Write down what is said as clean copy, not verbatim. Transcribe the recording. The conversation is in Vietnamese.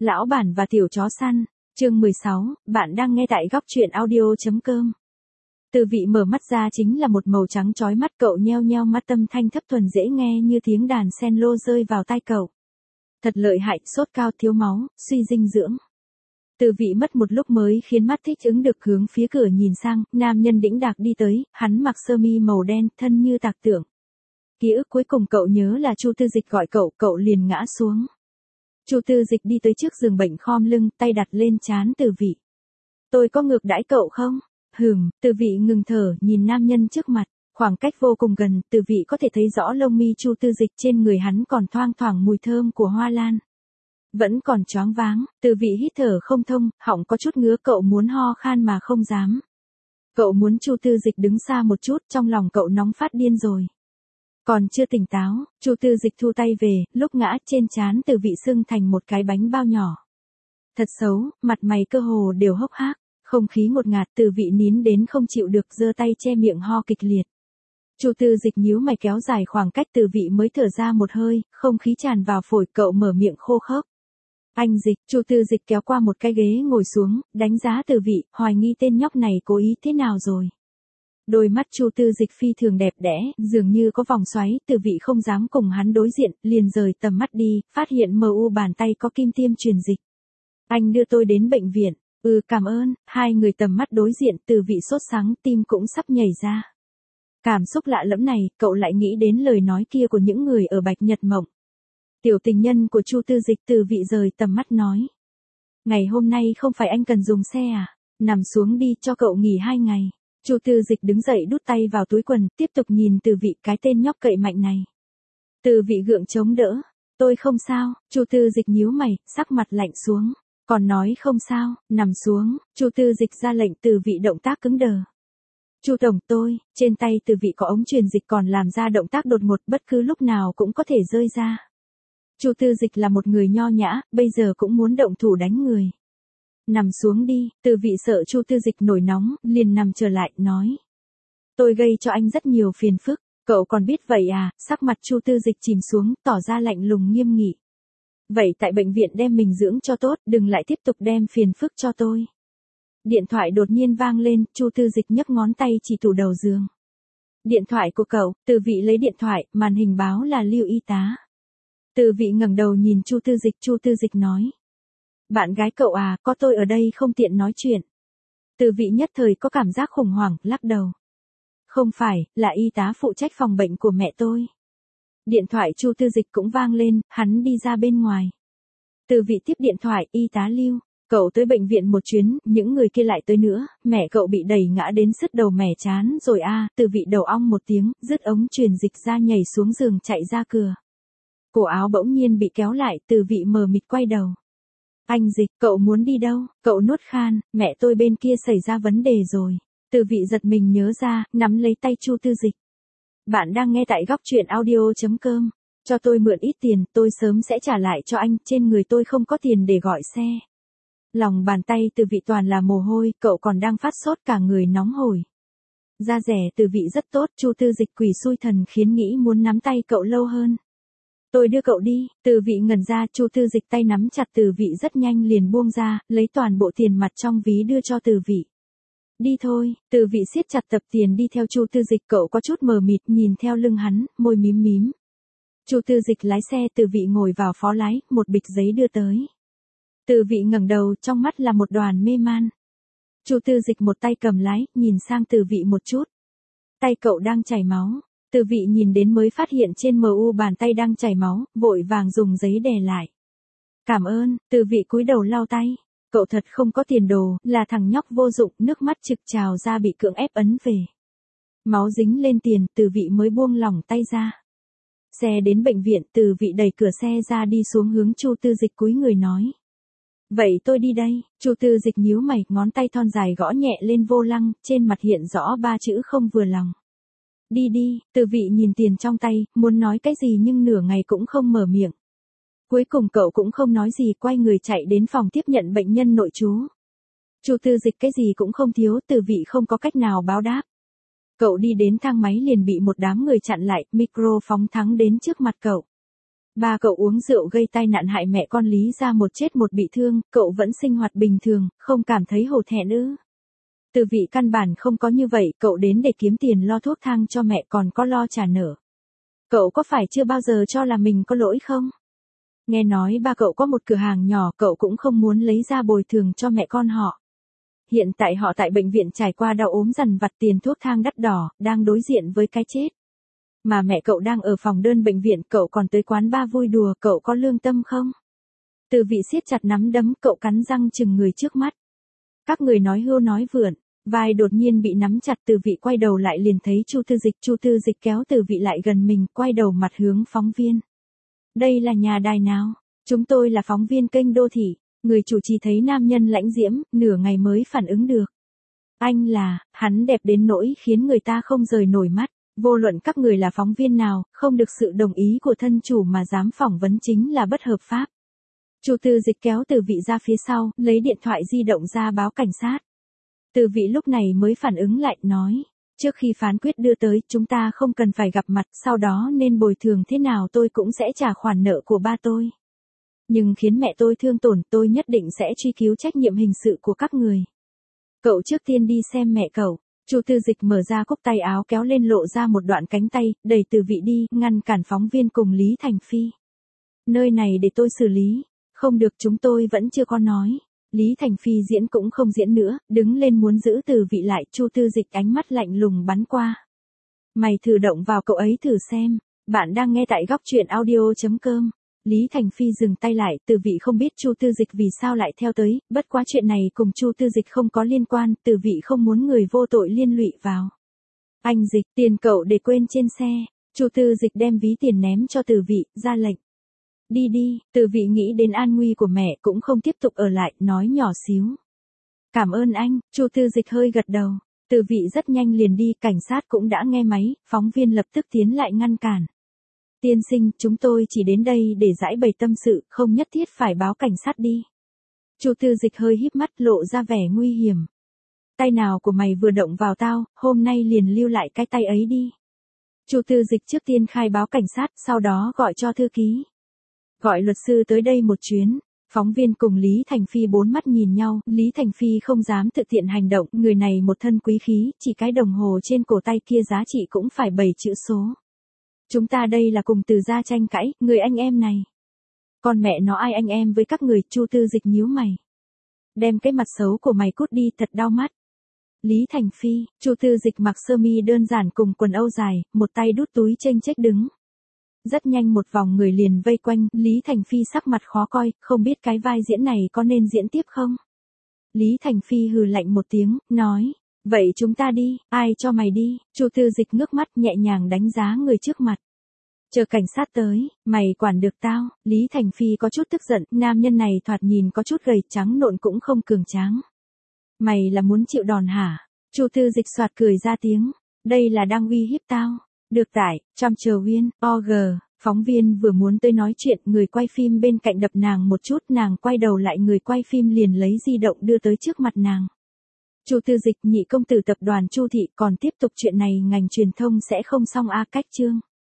Lão bản và tiểu chó săn, chương 16, bạn đang nghe tại góc truyện audio.com. Từ vị mở mắt ra chính là một màu trắng chói mắt, cậu nheo nheo mắt, âm thanh thấp thuần dễ nghe như tiếng đàn cello rơi vào tai cậu. Thật lợi hại, sốt cao, thiếu máu, suy dinh dưỡng. Từ vị mất một lúc mới khiến mắt thích ứng được, hướng phía cửa nhìn sang, nam nhân đĩnh đạc đi tới, hắn mặc sơ mi màu đen, thân như tạc tượng. Ký ức cuối cùng cậu nhớ là Chu Tư Dịch gọi cậu liền ngã xuống. Chu Tư Dịch đi tới trước giường bệnh, khom lưng, tay đặt lên trán Từ vị. Tôi có ngược đãi cậu không? Từ vị ngừng thở, nhìn nam nhân trước mặt, khoảng cách vô cùng gần, Từ vị có thể thấy rõ lông mi Chu Tư Dịch, trên người hắn còn thoang thoảng mùi thơm của hoa lan. Vẫn còn choáng váng, Từ vị hít thở không thông, họng có chút ngứa, cậu muốn ho khan mà không dám. Cậu muốn Chu Tư Dịch đứng xa một chút, trong lòng cậu nóng phát điên rồi. Còn chưa tỉnh táo, Chu Tư Dịch thu tay về, lúc ngã trên trán Từ vị sưng thành một cái bánh bao nhỏ. Thật xấu, mặt mày cơ hồ đều hốc hác, không khí ngột ngạt, Từ vị nín đến không chịu được, giơ tay che miệng ho kịch liệt. Chu Tư Dịch nhíu mày kéo dài khoảng cách, Từ vị mới thở ra một hơi, không khí tràn vào phổi, cậu mở miệng khô khốc. Anh Dịch, Chu Tư Dịch kéo qua một cái ghế ngồi xuống, đánh giá Từ vị, hoài nghi tên nhóc này cố ý thế nào rồi. Đôi mắt Chu Tư Dịch phi thường đẹp đẽ, dường như có vòng xoáy, Từ vị không dám cùng hắn đối diện, liền rời tầm mắt đi, phát hiện MU bàn tay có kim tiêm truyền dịch. Anh đưa tôi đến bệnh viện. Cảm ơn. Hai người tầm mắt đối diện, Từ vị sốt sắng, tim cũng sắp nhảy ra. Cảm xúc lạ lẫm này, cậu lại nghĩ đến lời nói kia của những người ở Bạch Nhật Mộng. Tiểu tình nhân của Chu Tư Dịch. Từ vị rời tầm mắt nói. Ngày hôm nay không phải anh cần dùng xe à? Nằm xuống đi, cho cậu nghỉ 2 ngày. Chu Tư Dịch đứng dậy, đút tay vào túi quần, tiếp tục nhìn Từ vị, cái tên nhóc cậy mạnh này. Từ vị gượng chống đỡ. Tôi không sao. Chu Tư Dịch nhíu mày, sắc mặt lạnh xuống. Còn nói không sao, nằm xuống. Chu Tư Dịch ra lệnh, Từ vị động tác cứng đờ. Chu tổng, trên tay Từ vị có ống truyền dịch, còn làm ra động tác đột ngột, bất cứ lúc nào cũng có thể rơi ra. Chu Tư Dịch là một người nho nhã, bây giờ cũng muốn động thủ đánh người. Nằm xuống đi. Từ vị sợ Chu Tư Dịch nổi nóng, liền nằm trở lại, nói. Tôi gây cho anh rất nhiều phiền phức, cậu còn biết vậy à? Sắc mặt Chu Tư Dịch chìm xuống, tỏ ra lạnh lùng nghiêm nghị. Vậy tại bệnh viện đem mình dưỡng cho tốt, đừng lại tiếp tục đem phiền phức cho tôi. Điện thoại đột nhiên vang lên, Chu Tư Dịch nhấc ngón tay chỉ tủ đầu giường. Điện thoại của cậu. Từ vị lấy điện thoại, màn hình báo là Lưu y tá. Từ vị ngẩng đầu nhìn Chu Tư Dịch. Chu Tư Dịch nói. Bạn gái cậu à, có tôi ở đây không tiện nói chuyện. Từ vị nhất thời có cảm giác khủng hoảng, lắc đầu. Không phải, là y tá phụ trách phòng bệnh của mẹ tôi. Điện thoại Chu Tư Dịch cũng vang lên, hắn đi ra bên ngoài. Từ vị tiếp điện thoại, y tá Lưu, cậu tới bệnh viện một chuyến, những người kia lại tới nữa, mẹ cậu bị đẩy ngã đến sứt đầu mẻ chán rồi à? Từ vị đầu ong một tiếng, dứt ống truyền dịch ra, nhảy xuống giường, chạy ra cửa. Cổ áo bỗng nhiên bị kéo lại, Từ vị mờ mịt quay đầu. Anh Dịch, cậu muốn đi đâu? Cậu nuốt khan, mẹ tôi bên kia xảy ra vấn đề rồi. Từ vị giật mình nhớ ra, nắm lấy tay Chu Tư Dịch. Bạn đang nghe tại góc truyện audio.com. Cho tôi mượn ít tiền, tôi sớm sẽ trả lại cho anh, trên người tôi không có tiền để gọi xe. Lòng bàn tay Từ vị toàn là mồ hôi, cậu còn đang phát sốt, cả người nóng hổi. Da rẻ Từ vị rất tốt, Chu Tư Dịch quỷ xui thần khiến nghĩ muốn nắm tay cậu lâu hơn. Tôi đưa cậu đi. Từ vị ngẩn ra, Chu Tư Dịch tay nắm chặt Từ vị rất nhanh liền buông ra, lấy toàn bộ tiền mặt trong ví đưa cho Từ vị. Đi thôi. Từ vị siết chặt tập tiền đi theo Chu Tư Dịch, cậu có chút mờ mịt nhìn theo lưng hắn, môi mím mím. Chu Tư Dịch lái xe, Từ vị ngồi vào phó lái, một bịch giấy đưa tới. Từ vị ngẩng đầu, trong mắt là một đoàn mê man. Chu Tư Dịch một tay cầm lái, nhìn sang Từ vị một chút. Tay cậu đang chảy máu. Từ vị nhìn đến mới phát hiện trên MU bàn tay đang chảy máu, vội vàng dùng giấy đè lại. Cảm ơn. Từ vị cúi đầu lau tay. Cậu thật không có tiền đồ, là thằng nhóc vô dụng, nước mắt trực trào ra, bị cưỡng ép ấn về. Máu dính lên tiền, Từ vị mới buông lỏng tay ra. Xe đến bệnh viện, Từ vị đẩy cửa xe ra, đi xuống hướng Chu Tư Dịch, cúi người nói. Vậy tôi đi đây. Chu Tư Dịch nhíu mày, ngón tay thon dài gõ nhẹ lên vô lăng, trên mặt hiện rõ 3 chữ không vừa lòng. Đi đi. Từ vị nhìn tiền trong tay, muốn nói cái gì nhưng nửa ngày cũng không mở miệng. Cuối cùng cậu cũng không nói gì, quay người chạy đến phòng tiếp nhận bệnh nhân nội trú. Chu Tư Dịch cái gì cũng không thiếu, Từ vị không có cách nào báo đáp. Cậu đi đến thang máy liền bị một đám người chặn lại, micro phóng thẳng đến trước mặt cậu. Ba cậu uống rượu gây tai nạn hại mẹ con Lý ra một chết một bị thương, cậu vẫn sinh hoạt bình thường, không cảm thấy hổ thẹn ư? Từ vị căn bản không có như vậy, cậu đến để kiếm tiền lo thuốc thang cho mẹ còn có lo trả nợ. Cậu có phải chưa bao giờ cho là mình có lỗi không? Nghe nói ba cậu có một cửa hàng nhỏ, cậu cũng không muốn lấy ra bồi thường cho mẹ con họ. Hiện tại họ tại bệnh viện trải qua đau ốm dằn vặt tiền thuốc thang đắt đỏ, đang đối diện với cái chết. Mà mẹ cậu đang ở phòng đơn bệnh viện, cậu còn tới quán bar vui đùa, cậu có lương tâm không? Từ vị siết chặt nắm đấm, cậu cắn răng chừng người trước mắt. Các người nói hưu nói vượn, vai đột nhiên bị nắm chặt, Từ vị quay đầu lại liền thấy Chu Tư Dịch kéo Từ vị lại gần mình, quay đầu mặt hướng phóng viên. Đây là nhà đài nào? Chúng tôi là phóng viên kênh đô thị. Người chủ trì thấy nam nhân lãnh diễm, nửa ngày mới phản ứng được. Anh là, hắn đẹp đến nỗi khiến người ta không rời nổi mắt. Vô luận các người là phóng viên nào, không được sự đồng ý của thân chủ mà dám phỏng vấn chính là bất hợp pháp. Chu Tư Dịch kéo Từ vị ra phía sau, lấy điện thoại di động ra báo cảnh sát. Từ vị lúc này mới phản ứng lại, nói. Trước khi phán quyết đưa tới, chúng ta không cần phải gặp mặt, sau đó nên bồi thường thế nào tôi cũng sẽ trả khoản nợ của ba tôi. Nhưng khiến mẹ tôi thương tổn, tôi nhất định sẽ truy cứu trách nhiệm hình sự của các người. Cậu trước tiên đi xem mẹ cậu. Chu Tư Dịch mở ra cúc tay áo kéo lên lộ ra một đoạn cánh tay, đẩy Từ vị đi, ngăn cản phóng viên cùng Lý Thành Phi. Nơi này để tôi xử lý. Không được, chúng tôi vẫn chưa có nói. Lý Thành Phi diễn cũng không diễn nữa, đứng lên muốn giữ Từ vị lại, Chu Tư Dịch ánh mắt lạnh lùng bắn qua. Mày thử động vào cậu ấy thử xem. Bạn đang nghe tại góc truyện audio.com. Lý Thành Phi dừng tay lại, Từ vị không biết Chu Tư Dịch vì sao lại theo tới, bất quá chuyện này cùng Chu Tư Dịch không có liên quan, Từ vị không muốn người vô tội liên lụy vào. Anh Dịch, tiền cậu để quên trên xe. Chu Tư Dịch đem ví tiền ném cho Từ vị, ra lệnh. Đi đi, Từ vị nghĩ đến an nguy của mẹ cũng không tiếp tục ở lại, nói nhỏ xíu. Cảm ơn anh, Chu Tư Dịch hơi gật đầu. Từ vị rất nhanh liền đi, cảnh sát cũng đã nghe máy, phóng viên lập tức tiến lại ngăn cản. Tiên sinh, chúng tôi chỉ đến đây để giải bày tâm sự, không nhất thiết phải báo cảnh sát đi. Chu Tư Dịch hơi híp mắt, lộ ra vẻ nguy hiểm. Tay nào của mày vừa động vào tao, hôm nay liền lưu lại cái tay ấy đi. Chu Tư Dịch trước tiên khai báo cảnh sát, sau đó gọi cho thư ký. Gọi luật sư tới đây một chuyến. Phóng viên cùng Lý Thành Phi bốn mắt nhìn nhau, Lý Thành Phi không dám thực tiện hành động, người này một thân quý khí, chỉ cái đồng hồ trên cổ tay kia giá trị cũng phải 7 chữ số. Chúng ta đây là cùng Từ gia tranh cãi, người anh em này. Con mẹ nó ai anh em với các người, Chu Tư Dịch nhíu mày. Đem cái mặt xấu của mày cút đi, thật đau mắt. Lý Thành Phi, Chu Tư Dịch mặc sơ mi đơn giản cùng quần âu dài, một tay đút túi chênh chếch đứng. Rất nhanh một vòng người liền vây quanh, Lý Thành Phi sắc mặt khó coi, không biết cái vai diễn này có nên diễn tiếp không? Lý Thành Phi hừ lạnh một tiếng, nói. Vậy chúng ta đi, ai cho mày đi? Chu Tư Dịch ngước mắt nhẹ nhàng đánh giá người trước mặt. Chờ cảnh sát tới, mày quản được tao. Lý Thành Phi có chút tức giận, nam nhân này thoạt nhìn có chút gầy trắng nộn cũng không cường tráng. Mày là muốn chịu đòn hả? Chu Tư Dịch xoạt cười ra tiếng. Đây là đang uy hiếp tao. Được tải, Trump.org. Phóng viên vừa muốn tới nói chuyện, người quay phim bên cạnh đập nàng một chút, nàng quay đầu lại, người quay phim liền lấy di động đưa tới trước mặt nàng. Chu Tư Dịch, nhị công tử tập đoàn Chu thị, còn tiếp tục chuyện này ngành truyền thông sẽ không xong a. Cách chương